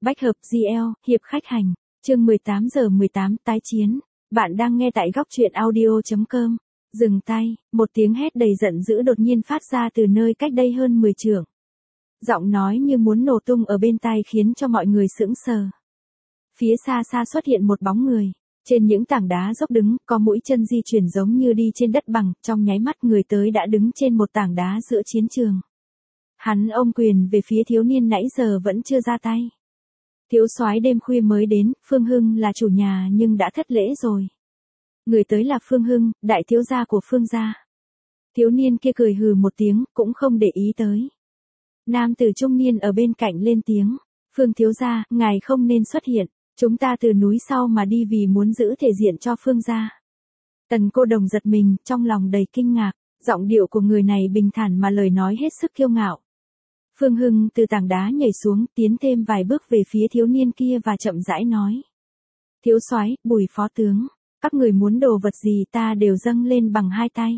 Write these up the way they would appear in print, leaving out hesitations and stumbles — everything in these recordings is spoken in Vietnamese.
Bách hợp GL, hiệp khách hành. Chương 18:18 tái chiến. Bạn đang nghe tại góc truyện audio.com. Dừng tay, một tiếng hét đầy giận dữ đột nhiên phát ra từ nơi cách đây hơn 10 trượng. Giọng nói như muốn nổ tung ở bên tai khiến cho mọi người sững sờ. Phía xa xa xuất hiện một bóng người. Trên những tảng đá dốc đứng, có mũi chân di chuyển giống như đi trên đất bằng, trong nháy mắt người tới đã đứng trên một tảng đá giữa chiến trường. Hắn ôm quyền về phía thiếu niên nãy giờ vẫn chưa ra tay. Thiếu soái đêm khuya mới đến, Phương Hưng là chủ nhà nhưng đã thất lễ rồi. Người tới là Phương Hưng, đại thiếu gia của Phương gia. Thiếu niên kia cười hừ một tiếng, cũng không để ý tới. Nam tử trung niên ở bên cạnh lên tiếng, Phương thiếu gia, ngài không nên xuất hiện, chúng ta từ núi sau mà đi vì muốn giữ thể diện cho Phương gia. Tần Cô Đồng giật mình, trong lòng đầy kinh ngạc, giọng điệu của người này bình thản mà lời nói hết sức kiêu ngạo. Phương Hưng từ tảng đá nhảy xuống, tiến thêm vài bước về phía thiếu niên kia và chậm rãi nói. Thiếu soái, Bùi phó tướng, các người muốn đồ vật gì ta đều dâng lên bằng hai tay.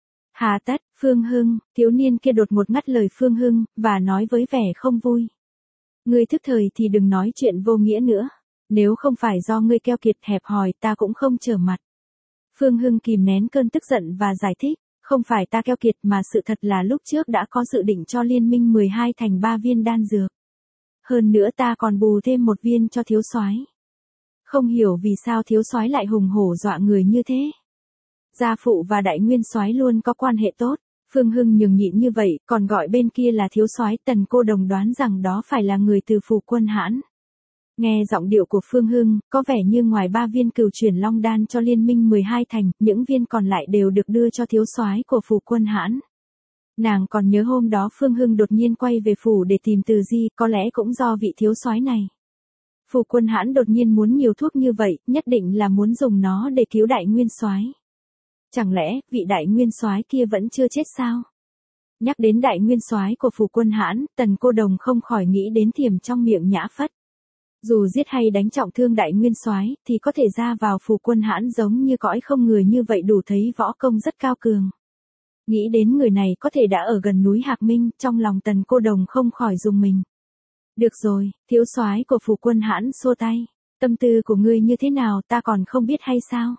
Hà tất, Phương Hưng, thiếu niên kia đột ngột ngắt lời Phương Hưng, và nói với vẻ không vui. Ngươi thức thời thì đừng nói chuyện vô nghĩa nữa, nếu không phải do ngươi keo kiệt hẹp hòi ta cũng không trở mặt. Phương Hưng kìm nén cơn tức giận và giải thích. Không phải ta keo kiệt mà sự thật là lúc trước đã có dự định cho liên minh 12 thành 3 viên đan dược. Hơn nữa ta còn bù thêm một viên cho thiếu soái. Không hiểu vì sao thiếu soái lại hùng hổ dọa người như thế. Gia phụ và đại nguyên soái luôn có quan hệ tốt. Phương Hưng nhường nhịn như vậy, còn gọi bên kia là thiếu soái. Tần Cô Đồng đoán rằng đó phải là người từ phủ Quân Hãn. Nghe giọng điệu của Phương Hưng, có vẻ như ngoài 3 viên cửu chuyển long đan cho liên minh 12 thành, những viên còn lại đều được đưa cho thiếu soái của phủ Quân Hãn. Nàng còn nhớ hôm đó Phương Hưng đột nhiên quay về phủ để tìm Từ Di, có lẽ cũng do vị thiếu soái này. Phủ Quân Hãn đột nhiên muốn nhiều thuốc như vậy, nhất định là muốn dùng nó để cứu đại nguyên soái. Chẳng lẽ, vị đại nguyên soái kia vẫn chưa chết sao? Nhắc đến đại nguyên soái của phủ Quân Hãn, Tần Cô Đồng không khỏi nghĩ đến thiềm trong miệng Nhã Phất. Dù giết hay đánh trọng thương đại nguyên soái thì có thể ra vào phủ Quân Hãn giống như cõi không người như vậy đủ thấy võ công rất cao cường. Nghĩ đến người này có thể đã ở gần núi Hạc Minh, trong lòng Tần Cô Đồng không khỏi rùng mình. Được rồi, thiếu soái của phủ Quân Hãn xua tay, tâm tư của ngươi như thế nào ta còn không biết hay sao?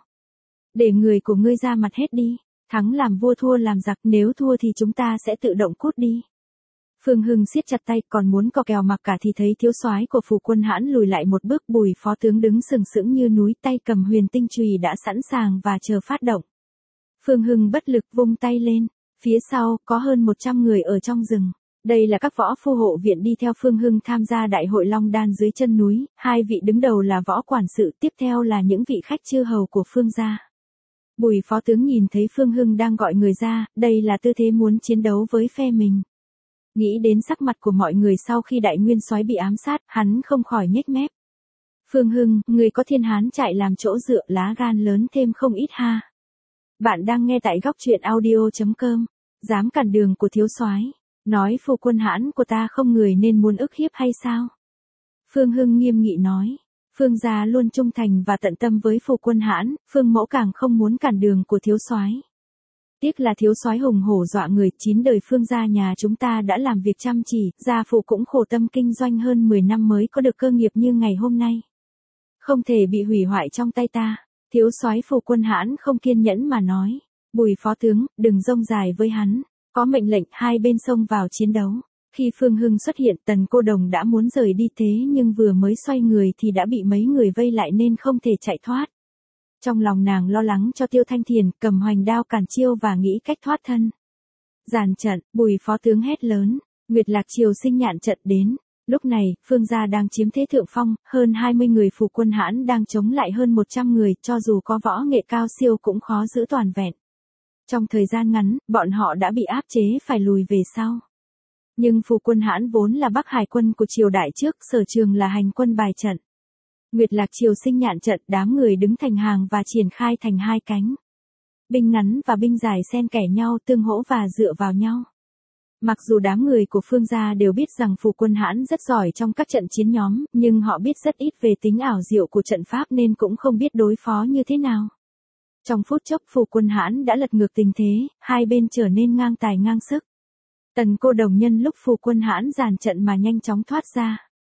Để người của ngươi ra mặt hết đi, thắng làm vua thua làm giặc, nếu thua thì chúng ta sẽ tự động cút đi. Phương Hưng siết chặt tay, còn muốn cò kèo mặc cả thì thấy thiếu soái của phủ Quân Hãn lùi lại một bước. Bùi phó tướng đứng sừng sững như núi, tay cầm huyền tinh chùy đã sẵn sàng và chờ phát động. Phương Hưng bất lực vung tay lên, phía sau có hơn 100 người ở trong rừng. Đây là các võ phu hộ viện đi theo Phương Hưng tham gia đại hội Long Đan dưới chân núi, hai vị đứng đầu là võ quản sự, tiếp theo là những vị khách chư hầu của Phương gia. Bùi phó tướng nhìn thấy Phương Hưng đang gọi người ra, đây là tư thế muốn chiến đấu với phe mình. Nghĩ đến sắc mặt của mọi người sau khi đại nguyên soái bị ám sát, hắn không khỏi nhếch mép. Phương Hưng, người có thiên hán trại làm chỗ dựa, lá gan lớn thêm không ít ha. Bạn đang nghe tại góc truyện audio.com. Dám cản đường của thiếu soái, nói phủ Quân Hãn của ta không người nên muốn ức hiếp hay sao? Phương Hưng nghiêm nghị nói. Phương gia luôn trung thành và tận tâm với phủ Quân Hãn, Phương mẫu càng không muốn cản đường của thiếu soái. Tiếc là thiếu soái hùng hổ dọa người, 9 đời Phương gia nhà chúng ta đã làm việc chăm chỉ, gia phụ cũng khổ tâm kinh doanh hơn 10 năm mới có được cơ nghiệp như ngày hôm nay. Không thể bị hủy hoại trong tay ta. Thiếu soái phủ Quân Hãn không kiên nhẫn mà nói. Bùi phó tướng, đừng rông dài với hắn. Có mệnh lệnh, hai bên xông vào chiến đấu. Khi Phương Hưng xuất hiện, Tần Cô Đồng đã muốn rời đi thế nhưng vừa mới xoay người thì đã bị mấy người vây lại nên không thể chạy thoát. Trong lòng nàng lo lắng cho Tiêu Thanh Thiền, cầm hoành đao cản chiêu và nghĩ cách thoát thân. Dàn trận, Bùi phó tướng hét lớn, Nguyệt Lạc Triều Sinh Nhạn trận đến. Lúc này, Phương gia đang chiếm thế thượng phong, hơn 20 người phủ Quân Hãn đang chống lại hơn 100 người, cho dù có võ nghệ cao siêu cũng khó giữ toàn vẹn. Trong thời gian ngắn, bọn họ đã bị áp chế phải lùi về sau. Nhưng phủ Quân Hãn vốn là Bắc Hải quân của triều đại trước, sở trường là hành quân bài trận. Nguyệt Lạc Triều Sinh Nhạn trận, đám người đứng thành hàng và triển khai thành hai cánh. Binh ngắn và binh dài xen kẽ nhau, tương hỗ và dựa vào nhau. Mặc dù đám người của Phương gia đều biết rằng phủ Quân Hãn rất giỏi trong các trận chiến nhóm, nhưng họ biết rất ít về tính ảo diệu của trận pháp nên cũng không biết đối phó như thế nào. Trong phút chốc phủ Quân Hãn đã lật ngược tình thế, hai bên trở nên ngang tài ngang sức. Tần Cô Đồng nhân lúc phủ Quân Hãn dàn trận mà nhanh chóng thoát ra.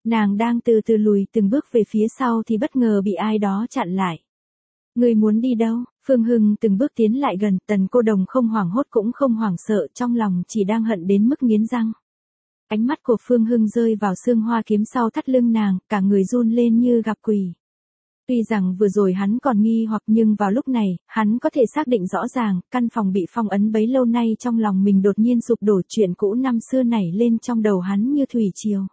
Nàng đang từ từ lùi từng bước về phía sau thì bất ngờ bị ai đó chặn lại. Ngươi muốn đi đâu? Phương Hưng từng bước tiến lại gần, Tần Cô Đồng không hoảng hốt cũng không hoảng sợ, trong lòng chỉ đang hận đến mức nghiến răng. Ánh mắt của Phương Hưng rơi vào xương hoa kiếm sau thắt lưng nàng, cả người run lên như gặp quỷ. Tuy rằng vừa rồi hắn còn nghi hoặc nhưng vào lúc này, hắn có thể xác định rõ ràng, căn phòng bị phong ấn bấy lâu nay trong lòng mình đột nhiên sụp đổ, chuyện cũ năm xưa nảy lên trong đầu hắn như thủy triều.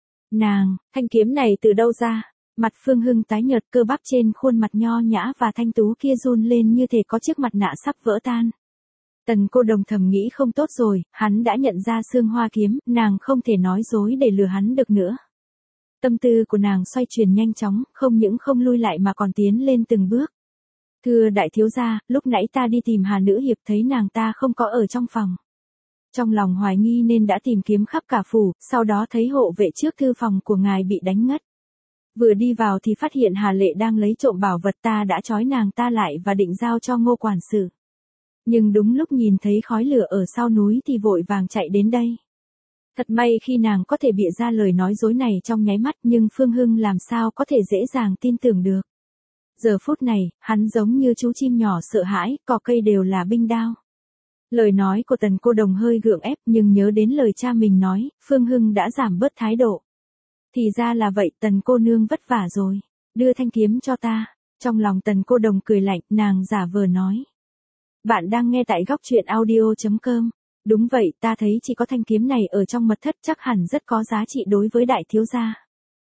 Nàng, thanh kiếm này từ đâu ra? Mặt Phương Hưng tái nhợt, cơ bắp trên khuôn mặt nho nhã và thanh tú kia run lên như thể có chiếc mặt nạ sắp vỡ tan. Tần Cô Đồng thầm nghĩ không tốt rồi, hắn đã nhận ra xương hoa kiếm, nàng không thể nói dối để lừa hắn được nữa. Tâm tư của nàng xoay chuyển nhanh chóng, không những không lui lại mà còn tiến lên từng bước. Thưa đại thiếu gia, lúc nãy ta đi tìm Hà Nữ Hiệp thấy nàng ta không có ở trong phòng. Trong lòng hoài nghi nên đã tìm kiếm khắp cả phủ, sau đó thấy hộ vệ trước thư phòng của ngài bị đánh ngất. Vừa đi vào thì phát hiện Hà Lệ đang lấy trộm bảo vật, ta đã trói nàng ta lại và định giao cho Ngô quản sự. Nhưng đúng lúc nhìn thấy khói lửa ở sau núi thì vội vàng chạy đến đây. Thật may khi nàng có thể bịa ra lời nói dối này trong nháy mắt, nhưng Phương Hưng làm sao có thể dễ dàng tin tưởng được. Giờ phút này, hắn giống như chú chim nhỏ sợ hãi, cỏ cây đều là binh đao. Lời nói của Tần Cô Đồng hơi gượng ép, nhưng nhớ đến lời cha mình nói, Phương Hưng đã giảm bớt thái độ. Thì ra là vậy, Tần cô nương vất vả rồi, đưa thanh kiếm cho ta. Trong lòng Tần Cô Đồng cười lạnh, nàng giả vờ nói. Bạn đang nghe tại góc truyện audio.com. Đúng vậy, ta thấy chỉ có thanh kiếm này ở trong mật thất chắc hẳn rất có giá trị đối với đại thiếu gia.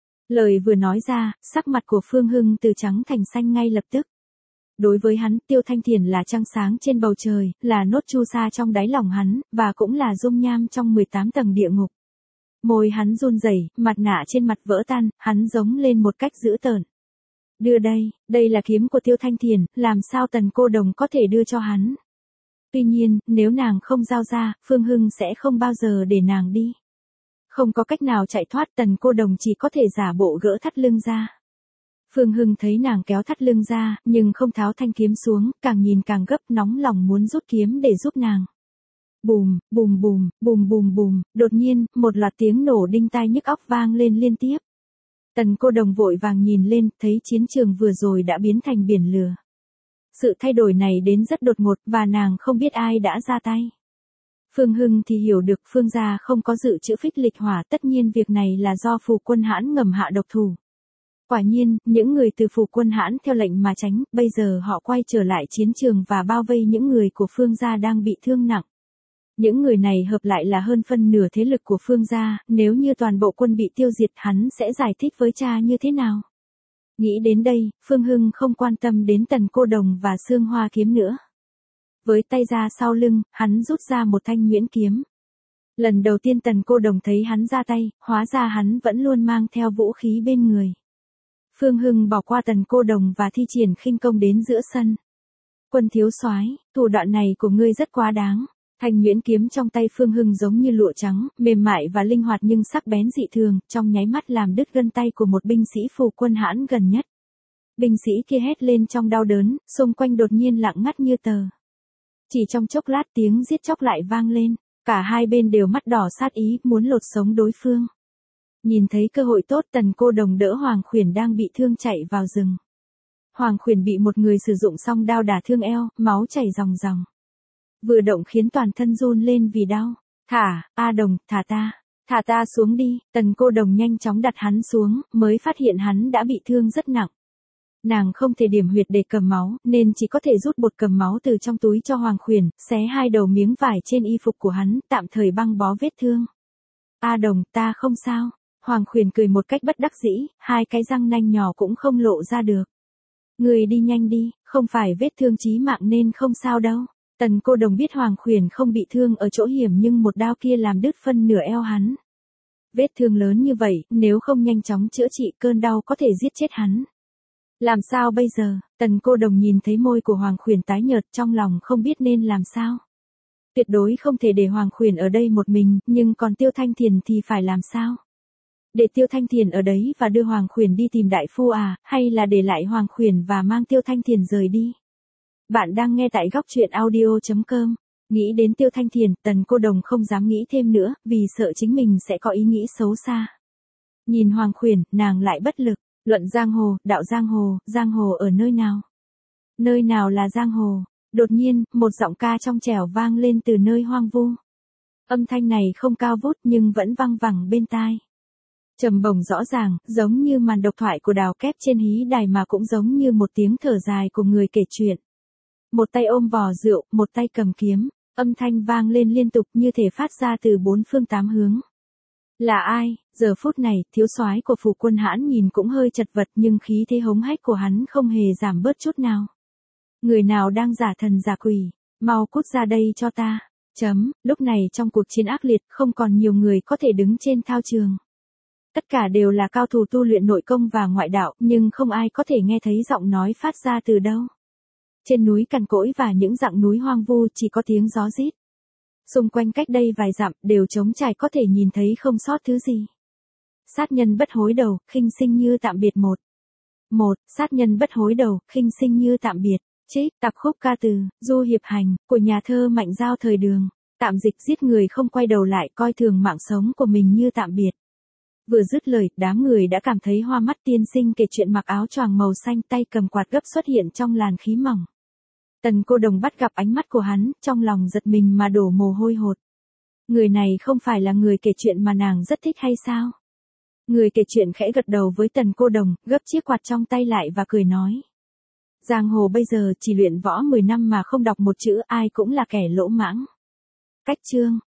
Lời vừa nói ra, sắc mặt của Phương Hưng từ trắng thành xanh ngay lập tức. Đối với hắn, Tiêu Thanh Thiền là trăng sáng trên bầu trời, là nốt chu sa trong đáy lòng hắn, và cũng là dung nham trong 18 tầng địa ngục. Môi hắn run rẩy, mặt nạ trên mặt vỡ tan, hắn giống lên một cách dữ tợn. Đưa đây là kiếm của Tiêu Thanh Thiền, làm sao Tần Cô Đồng có thể đưa cho hắn? Tuy nhiên, nếu nàng không giao ra, Phương Hưng sẽ không bao giờ để nàng đi. Không có cách nào chạy thoát, Tần Cô Đồng chỉ có thể giả bộ gỡ thắt lưng ra. Phương Hưng thấy nàng kéo thắt lưng ra, nhưng không tháo thanh kiếm xuống, càng nhìn càng gấp, nóng lòng muốn rút kiếm để giúp nàng. Bùm, bùm bùm, bùm bùm bùm, đột nhiên, một loạt tiếng nổ đinh tai nhức óc vang lên liên tiếp. Tần Cô Đồng vội vàng nhìn lên, thấy chiến trường vừa rồi đã biến thành biển lửa. Sự thay đổi này đến rất đột ngột và nàng không biết ai đã ra tay. Phương Hưng thì hiểu được Phương gia không có dự trữ phích lịch hỏa, tất nhiên việc này là do Phù Quân Hãn ngầm hạ độc thủ. Quả nhiên, những người từ Phù Quân Hãn theo lệnh mà tránh, bây giờ họ quay trở lại chiến trường và bao vây những người của Phương gia đang bị thương nặng. Những người này hợp lại là hơn phân nửa thế lực của Phương gia, nếu như toàn bộ quân bị tiêu diệt hắn sẽ giải thích với cha như thế nào? Nghĩ đến đây, Phương Hưng không quan tâm đến Tần Cô Đồng và xương hoa kiếm nữa. Với tay ra sau lưng, hắn rút ra một thanh nhuyễn kiếm. Lần đầu tiên Tần Cô Đồng thấy hắn ra tay, hóa ra hắn vẫn luôn mang theo vũ khí bên người. Phương Hưng bỏ qua Tần Cô Đồng và thi triển khinh công đến giữa sân. Quân thiếu soái, thủ đoạn này của ngươi rất quá đáng. Thanh nhuyễn kiếm trong tay Phương Hưng giống như lụa trắng, mềm mại và linh hoạt nhưng sắc bén dị thường, trong nháy mắt làm đứt gân tay của một binh sĩ Phù Quân Hãn gần nhất. Binh sĩ kia hét lên trong đau đớn, xung quanh đột nhiên lặng ngắt như tờ. Chỉ trong chốc lát tiếng giết chóc lại vang lên, cả hai bên đều mắt đỏ sát ý, muốn lột sống đối phương. Nhìn thấy cơ hội tốt, Tần Cô Đồng đỡ Hoàng Khuyển đang bị thương chạy vào rừng. Hoàng Khuyển bị một người sử dụng song đao đả thương eo, máu chảy ròng ròng. Vừa động khiến toàn thân run lên vì đau. A Đồng, thả ta xuống đi. Tần Cô Đồng nhanh chóng đặt hắn xuống, mới phát hiện hắn đã bị thương rất nặng. Nàng không thể điểm huyệt để cầm máu, nên chỉ có thể rút bột cầm máu từ trong túi cho Hoàng Khuyển, xé hai đầu miếng vải trên y phục của hắn, tạm thời băng bó vết thương. A Đồng, ta không sao. Hoàng Khuyển cười một cách bất đắc dĩ, hai cái răng nanh nhỏ cũng không lộ ra được. Người đi nhanh đi, không phải vết thương chí mạng nên không sao đâu. Tần Cô Đồng biết Hoàng Khuyển không bị thương ở chỗ hiểm nhưng một đao kia làm đứt phân nửa eo hắn. Vết thương lớn như vậy, nếu không nhanh chóng chữa trị cơn đau có thể giết chết hắn. Làm sao bây giờ? Tần Cô Đồng nhìn thấy môi của Hoàng Khuyển tái nhợt, trong lòng không biết nên làm sao. Tuyệt đối không thể để Hoàng Khuyển ở đây một mình, nhưng còn Tiêu Thanh Thiền thì phải làm sao? Để Tiêu Thanh Thiền ở đấy và đưa Hoàng Khuyển đi tìm đại phu à, hay là để lại Hoàng Khuyển và mang Tiêu Thanh Thiền rời đi? Bạn đang nghe tại góc truyện audio.com. Nghĩ đến Tiêu Thanh Thiền, Tần Cô Đồng không dám nghĩ thêm nữa, vì sợ chính mình sẽ có ý nghĩ xấu xa. Nhìn Hoàng Khuyển, nàng lại bất lực, luận giang hồ, đạo giang hồ ở nơi nào? Nơi nào là giang hồ? Đột nhiên, một giọng ca trong trẻo vang lên từ nơi hoang vu. Âm thanh này không cao vút nhưng vẫn vang vẳng bên tai. Trầm bổng rõ ràng, giống như màn độc thoại của Đào Kép trên hí đài mà cũng giống như một tiếng thở dài của người kể chuyện. Một tay ôm vò rượu, một tay cầm kiếm, âm thanh vang lên liên tục như thể phát ra từ bốn phương tám hướng. Là ai? Giờ phút này, thiếu soái của Phủ Quân Hãn nhìn cũng hơi chật vật nhưng khí thế hống hách của hắn không hề giảm bớt chút nào. Người nào đang giả thần giả quỷ, mau cút ra đây cho ta. Lúc này trong cuộc chiến ác liệt không còn nhiều người có thể đứng trên thao trường. Tất cả đều là cao thủ tu luyện nội công và ngoại đạo nhưng không ai có thể nghe thấy giọng nói phát ra từ đâu. Trên núi cằn cỗi và những dặng núi hoang vu chỉ có tiếng gió rít. Xung quanh cách đây vài dặm đều trống trải có thể nhìn thấy không sót thứ gì. Sát nhân bất hối đầu, khinh sinh như tạm biệt sát nhân bất hối đầu, khinh sinh như tạm biệt. Trích, tạp khúc ca từ, Du Hiệp Hành, của nhà thơ Mạnh Giao thời Đường. Tạm dịch giết người không quay đầu lại coi thường mạng sống của mình như tạm biệt. Vừa dứt lời, đám người đã cảm thấy hoa mắt tiên sinh kể chuyện mặc áo choàng màu xanh tay cầm quạt gấp xuất hiện trong làn khí mỏng. Tần Cô Đồng bắt gặp ánh mắt của hắn, trong lòng giật mình mà đổ mồ hôi hột. Người này không phải là người kể chuyện mà nàng rất thích hay sao? Người kể chuyện khẽ gật đầu với Tần Cô Đồng, gấp chiếc quạt trong tay lại và cười nói. Giang hồ bây giờ chỉ luyện võ 10 năm mà không đọc một chữ ai cũng là kẻ lỗ mãng. Cách chương